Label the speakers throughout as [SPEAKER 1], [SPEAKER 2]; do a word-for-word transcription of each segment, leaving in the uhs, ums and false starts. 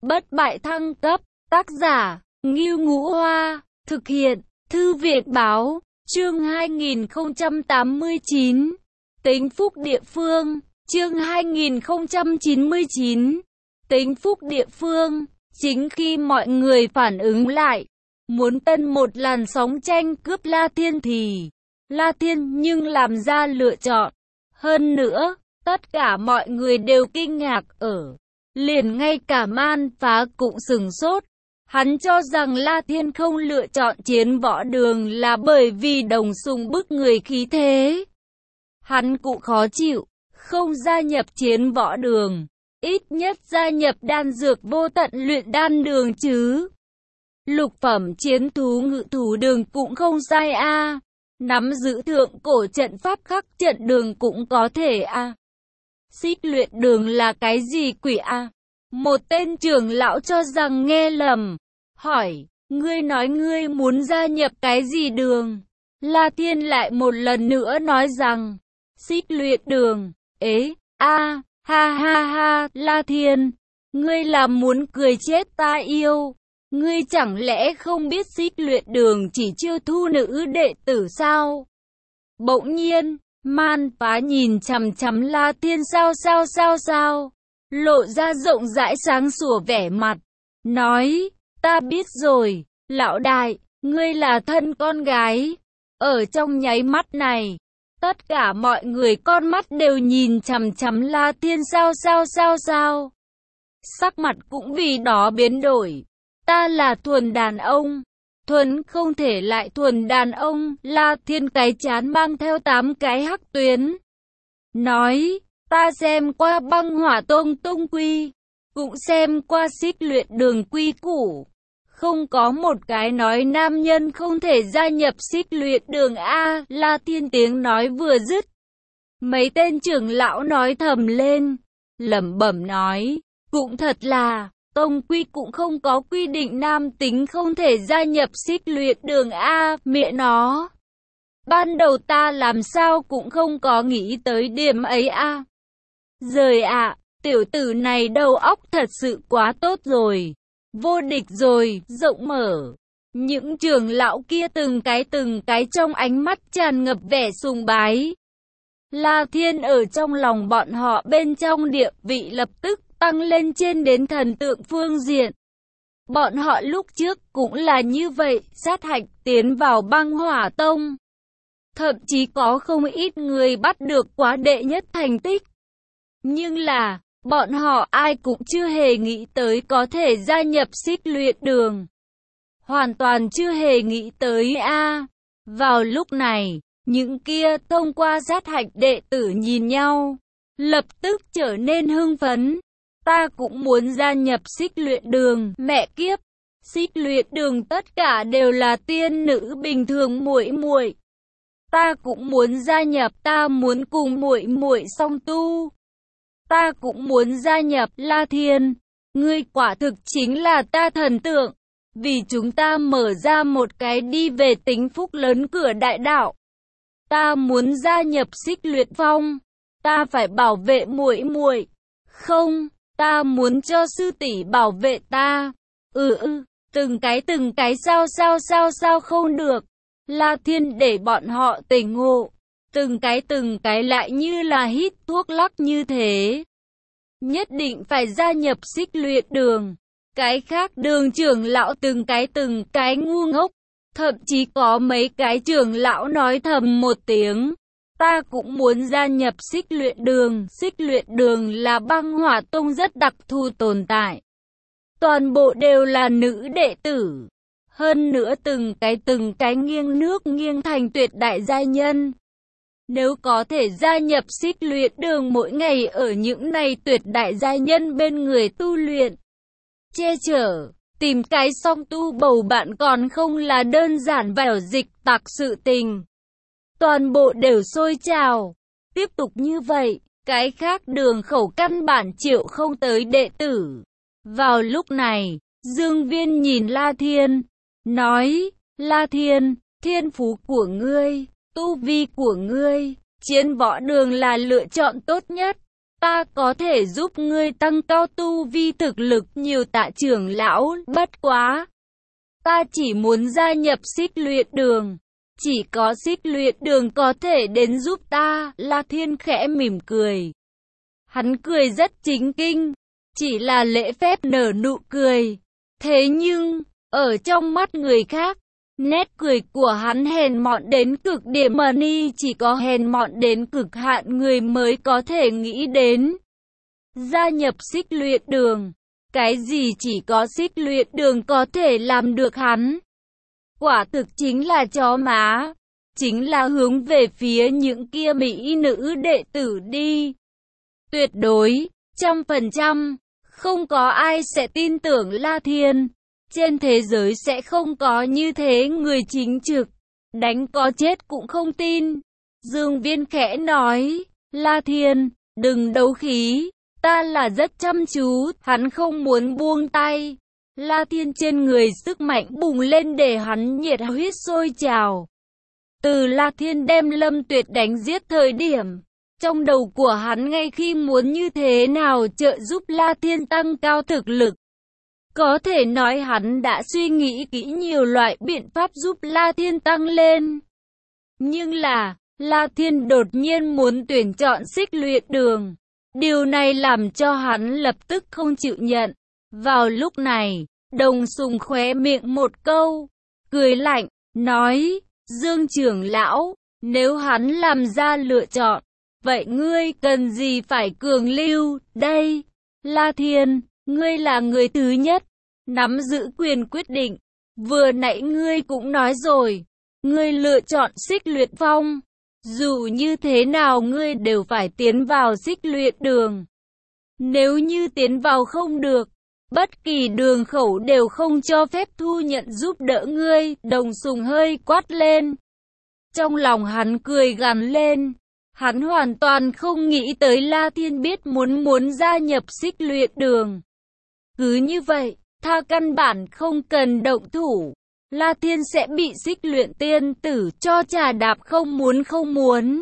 [SPEAKER 1] bất bại thăng cấp, tác giả, Ngưu Ngũ Hoa, thực hiện, Thư viện Báo, chương hai nghìn không trăm tám mươi chín, tính phúc địa phương, chương hai nghìn không trăm chín mươi chín, tính phúc địa phương, chính khi mọi người phản ứng lại, muốn tân một làn sóng tranh cướp La Thiên thì, La Thiên nhưng làm ra lựa chọn, hơn nữa, tất cả mọi người đều kinh ngạc ở. Liền ngay cả Man Phá cũng sửng sốt. Hắn cho rằng La Thiên không lựa chọn chiến võ đường là bởi vì đồng xung bức người khí thế. Hắn cũng khó chịu, không gia nhập chiến võ đường. Ít nhất gia nhập đan dược vô tận luyện đan đường chứ. Lục phẩm chiến thú ngự thú đường cũng không sai a. À. Nắm giữ thượng cổ trận pháp khắc trận đường cũng có thể a. À. Xích luyện đường là cái gì quỷ a? À? Một tên trưởng lão cho rằng nghe lầm, hỏi, ngươi nói ngươi muốn gia nhập cái gì đường? La Thiên lại một lần nữa nói rằng, xích luyện đường, ế, a, ha ha ha, La Thiên, ngươi là muốn cười chết ta yêu, ngươi chẳng lẽ không biết xích luyện đường chỉ chiêu thu nữ đệ tử sao? Bỗng nhiên, Man Phá nhìn chằm chằm La Thiên sao sao sao sao, lộ ra rộng rãi sáng sủa vẻ mặt, nói, ta biết rồi, lão đại, ngươi là thân con gái. Ở trong nháy mắt này, tất cả mọi người con mắt đều nhìn chằm chằm La Thiên sao sao sao sao. Sắc mặt cũng vì đó biến đổi, ta là thuần đàn ông. Thuần không thể lại thuần đàn ông, La Thiên cái chán mang theo tám cái hắc tuyến. Nói, ta xem qua băng hỏa tông tông quy, cũng xem qua xích luyện đường quy củ. Không có một cái nói nam nhân không thể gia nhập xích luyện đường A. La Thiên tiếng nói vừa dứt. Mấy tên trưởng lão nói thầm lên, lẩm bẩm nói, cũng thật là, tông quy cũng không có quy định nam tính không thể gia nhập xích luyện đường A. Mẹ nó. Ban đầu ta làm sao cũng không có nghĩ tới điểm ấy a. À. Rời ạ, à, tiểu tử này đầu óc thật sự quá tốt rồi. Vô địch rồi, rộng mở. Những trưởng lão kia từng cái từng cái trong ánh mắt tràn ngập vẻ sùng bái. La Thiên ở trong lòng bọn họ bên trong địa vị lập tức tăng lên trên đến thần tượng phương diện. Bọn họ lúc trước cũng là như vậy, sát hạch tiến vào băng hỏa tông. Thậm chí có không ít người bắt được quá đệ nhất thành tích. Nhưng là, bọn họ ai cũng chưa hề nghĩ tới có thể gia nhập xích luyện đường. Hoàn toàn chưa hề nghĩ tới a. À. Vào lúc này, những kia thông qua sát hạch đệ tử nhìn nhau, lập tức trở nên hưng phấn. Ta cũng muốn gia nhập xích luyện đường, mẹ kiếp. Xích luyện đường tất cả đều là tiên nữ bình thường muội muội. Ta cũng muốn gia nhập, ta muốn cùng muội muội song tu. Ta cũng muốn gia nhập, La Thiên. Ngươi quả thực chính là ta thần tượng. Vì chúng ta mở ra một cái đi về tính phúc lớn cửa đại đạo. Ta muốn gia nhập xích luyện phong. Ta phải bảo vệ muội muội. Không, ta muốn cho sư tỷ bảo vệ ta. Ừ ừ, từng cái từng cái sao sao sao sao không được. La Thiên để bọn họ tỉnh ngộ, từng cái từng cái lại như là hít thuốc lắc như thế. Nhất định phải gia nhập xích luyện đường. Cái khác đường trưởng lão từng cái từng cái ngu ngốc. Thậm chí có mấy cái trưởng lão nói thầm một tiếng. Ta cũng muốn gia nhập xích luyện đường. Xích luyện đường là băng hỏa tông rất đặc thù tồn tại. Toàn bộ đều là nữ đệ tử. Hơn nữa từng cái từng cái nghiêng nước nghiêng thành tuyệt đại giai nhân. Nếu có thể gia nhập xích luyện đường mỗi ngày ở những này tuyệt đại giai nhân bên người tu luyện, che chở, tìm cái song tu bầu bạn còn không là đơn giản vào dịch tạc sự tình. Toàn bộ đều sôi trào. Tiếp tục như vậy, cái khác đường khẩu căn bản chịu không tới đệ tử. Vào lúc này, Dương Viên nhìn La Thiên. Nói, La Thiên, thiên phú của ngươi, tu vi của ngươi, chiến võ đường là lựa chọn tốt nhất. Ta có thể giúp ngươi tăng cao tu vi thực lực nhiều tạ trưởng lão, bất quá. Ta chỉ muốn gia nhập Xích Luyện Đường. Chỉ có Xích Luyện Đường có thể đến giúp ta, La Thiên khẽ mỉm cười. Hắn cười rất chính kinh, chỉ là lễ phép nở nụ cười. Thế nhưng, ở trong mắt người khác, nét cười của hắn hèn mọn đến cực điểm mà ni chỉ có hèn mọn đến cực hạn người mới có thể nghĩ đến. Gia nhập Xích Luyện Đường, cái gì chỉ có Xích Luyện Đường có thể làm được hắn. Quả thực chính là chó má, chính là hướng về phía những kia mỹ nữ đệ tử đi. Tuyệt đối, trăm phần trăm, không có ai sẽ tin tưởng La Thiên. Trên thế giới sẽ không có như thế người chính trực, đánh có chết cũng không tin. Dương Viên khẽ nói, La Thiên, đừng đấu khí, ta là rất chăm chú, hắn không muốn buông tay. La Thiên trên người sức mạnh bùng lên để hắn nhiệt huyết sôi trào. Từ La Thiên đem Lâm Tuyệt đánh giết thời điểm, trong đầu của hắn ngay khi muốn như thế nào trợ giúp La Thiên tăng cao thực lực. Có thể nói hắn đã suy nghĩ kỹ nhiều loại biện pháp giúp La Thiên tăng lên. Nhưng là, La Thiên đột nhiên muốn tuyển chọn Xích Luyện Đường. Điều này làm cho hắn lập tức không chịu nhận. Vào lúc này, Đồng Sùng khóe miệng một câu, cười lạnh, nói, Dương trưởng lão, nếu hắn làm ra lựa chọn, vậy ngươi cần gì phải cường lưu, đây, La Thiên, ngươi là người thứ nhất, nắm giữ quyền quyết định, vừa nãy ngươi cũng nói rồi, ngươi lựa chọn Xích Luyện Phong, dù như thế nào ngươi đều phải tiến vào Xích Luyện Đường. Nếu như tiến vào không được, bất kỳ đường khẩu đều không cho phép thu nhận giúp đỡ ngươi, Đồng Sùng hơi quát lên. Trong lòng hắn cười gằn lên, hắn hoàn toàn không nghĩ tới La Thiên biết muốn muốn gia nhập Xích Luyện Đường. Cứ như vậy, tha căn bản không cần động thủ, La Thiên sẽ bị Xích Luyện Tiên Tử cho trà đạp không muốn không muốn.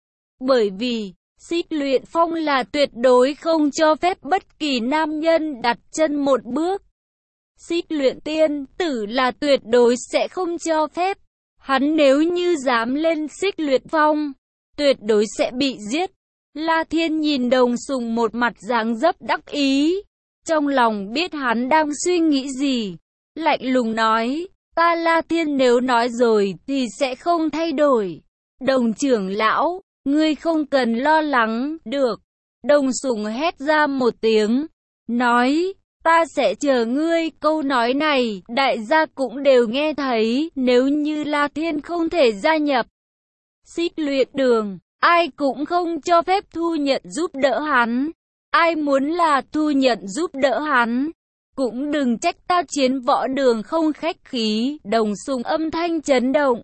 [SPEAKER 1] Bởi vì, Xích Luyện Phong là tuyệt đối không cho phép bất kỳ nam nhân đặt chân một bước. Xích Luyện Tiên Tử là tuyệt đối sẽ không cho phép. Hắn nếu như dám lên Xích Luyện Phong, tuyệt đối sẽ bị giết. La Thiên nhìn Đồng Sùng một mặt dáng dấp đắc ý. Trong lòng biết hắn đang suy nghĩ gì. Lạnh lùng nói, ta La Thiên nếu nói rồi thì sẽ không thay đổi. Đồng trưởng lão, ngươi không cần lo lắng, được. Đồng Sùng hét ra một tiếng, nói, ta sẽ chờ ngươi. Câu nói này, đại gia cũng đều nghe thấy, nếu như La Thiên không thể gia nhập Xích Luyện Đường, ai cũng không cho phép thu nhận giúp đỡ hắn. Ai muốn là thu nhận giúp đỡ hắn, cũng đừng trách ta Chiến Võ Đường không khách khí. Đồng Sùng âm thanh chấn động,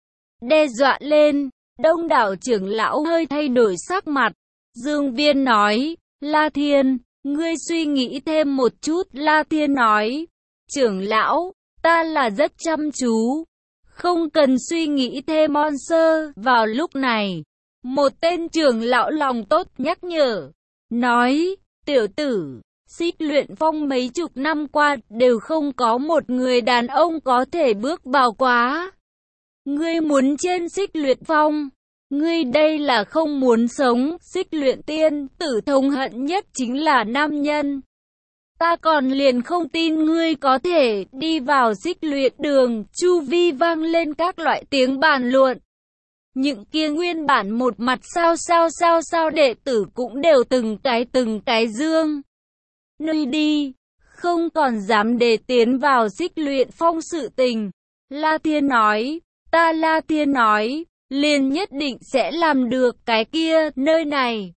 [SPEAKER 1] đe dọa lên. Đông đảo trưởng lão hơi thay đổi sắc mặt. Dương Viên nói, La Thiên, ngươi suy nghĩ thêm một chút. La Thiên nói, trưởng lão, ta là rất chăm chú, không cần suy nghĩ thêm. Monster. Vào lúc này, một tên trưởng lão lòng tốt nhắc nhở, nói, tiểu tử, Xích Luyện Phong mấy chục năm qua đều không có một người đàn ông có thể bước vào quá. Ngươi muốn trên Xích Luyện Phong, ngươi đây là không muốn sống. Xích Luyện Tiên Tử thống hận nhất chính là nam nhân. Ta còn liền không tin ngươi có thể đi vào Xích Luyện Đường. Chu vi vang lên các loại tiếng bàn luận. Những kia nguyên bản một mặt sao sao sao sao đệ tử cũng đều từng cái từng cái dương nơi đi, không còn dám để tiến vào Xích Luyện Phong sự tình. La Thiên nói, ta La Thiên nói, liền nhất định sẽ làm được cái kia. Nơi này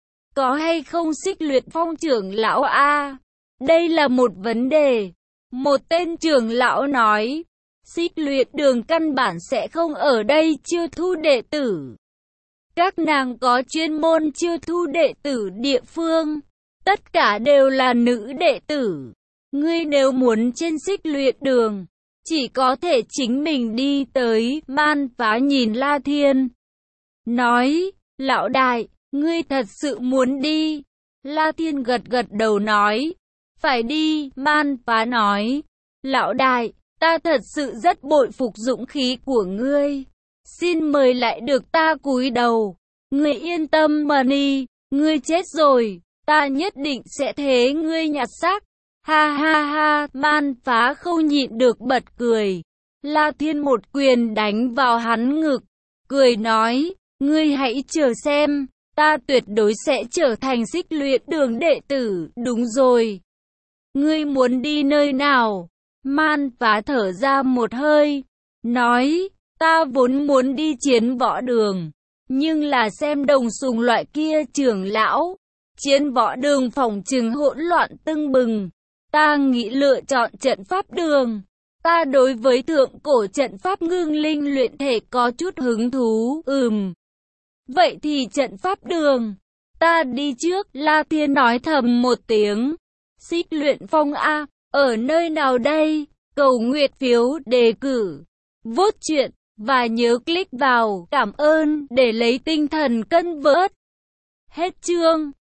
[SPEAKER 1] có hay không Xích Luyện Phong trưởng lão a? Đây là một vấn đề. Một tên trưởng lão nói, Xích Luyện Đường căn bản sẽ không ở đây chiêu thu đệ tử. Các nàng có chuyên môn chiêu thu đệ tử địa phương, tất cả đều là nữ đệ tử. Ngươi nếu muốn trên Xích Luyện Đường, chỉ có thể chính mình đi tới. Man Phá nhìn La Thiên, nói, lão đại, ngươi thật sự muốn đi? La Thiên gật gật đầu nói, phải đi. Man Phá nói, lão đại, ta thật sự rất bội phục dũng khí của ngươi. Xin mời lại được ta cúi đầu. Ngươi yên tâm mà đi, ngươi chết rồi, ta nhất định sẽ thế ngươi nhặt xác. Ha ha ha, Man Phá không nhịn được bật cười. La Thiên một quyền đánh vào hắn ngực, cười nói, ngươi hãy chờ xem, ta tuyệt đối sẽ trở thành Xích Luyện Đường đệ tử. Đúng rồi, ngươi muốn đi nơi nào? Man Phá thở ra một hơi, nói, ta vốn muốn đi Chiến Võ Đường, nhưng là xem Đồng Sùng loại kia trưởng lão, Chiến Võ Đường phòng trừng hỗn loạn tưng bừng, ta nghĩ lựa chọn Trận Pháp Đường. Ta đối với thượng cổ trận pháp ngưng linh luyện thể có chút hứng thú. Ừm. Vậy thì Trận Pháp Đường, ta đi trước. La Thiên nói thầm một tiếng. Xích Luyện Phong A, ở nơi nào đây? Cầu nguyện phiếu đề cử, vote chuyện và nhớ click vào cảm ơn để lấy tinh thần cân vớt. Hết chương.